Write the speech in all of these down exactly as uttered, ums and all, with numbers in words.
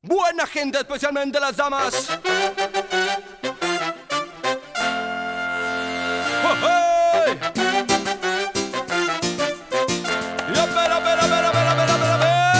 Buena gente, especialmente las damas. ¡Oh, hey! Y a ver, a ver, a ver, a ver, a ver, a ver, a ver.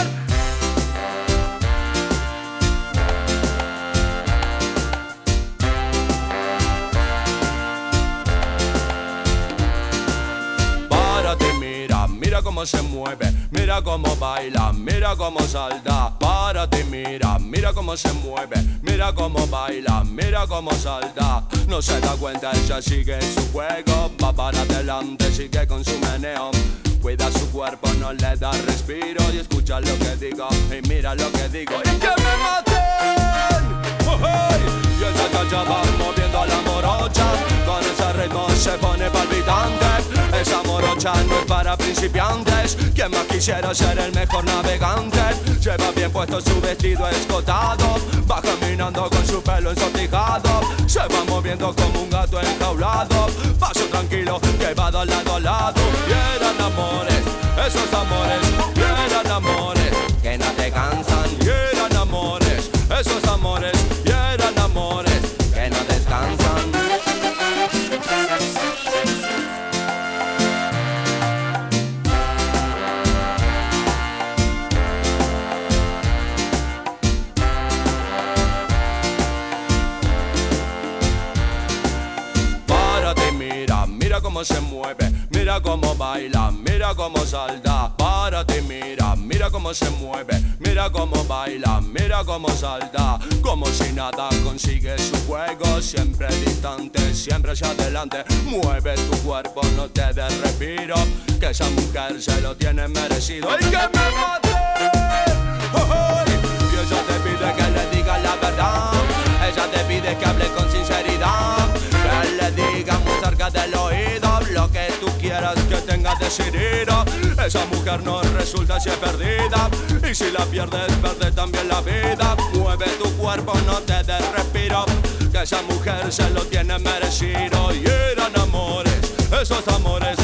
Párate, mira, mira cómo se mueve, mira cómo baila, mira cómo salta. Párate, mira, mira cómo se mueve, mira cómo baila, mira cómo salta. No se da cuenta, ella sigue su juego, va para adelante, sigue con su meneo. Cuida su cuerpo, no le da respiro y escucha lo que digo y mira lo que digo y que me maten. Oh, hey. Y ella ya, ya va moviendo a la morocha, con ese ritmo se pone palpitante. Esa morocha no es para principiantes, quien más quisiera ser el mejor navegante. Lleva bien puesto su vestido escotado, va caminando con su pelo ensortijado. Se va moviendo como un gato enjaulado, paso tranquilo que va de lado a lado. Y eran amores, esos amores, y eran amores que no te cansan. Y eran amores, esos amores, y eran amores que no descansan. Mira cómo se mueve, mira cómo baila, mira cómo salta. Párate, mira, mira cómo se mueve, mira cómo baila, mira cómo salta. Como si nada consigue su juego, siempre distante, siempre hacia adelante. Mueve tu cuerpo, no te des respiro, que esa mujer se lo tiene merecido. ¡Y que me mate! ¡Oh, oh! Y ella te pide que le digas la verdad, ella te pide que hable con sinceridad, que le digas muy cerca del oído lo que tú quieras que tenga decidido. Esa mujer no resulta si es perdida, y si la pierdes, pierde también la vida. Mueve tu cuerpo, no te des respiro, que esa mujer se lo tiene merecido. Y eran amores, esos amores,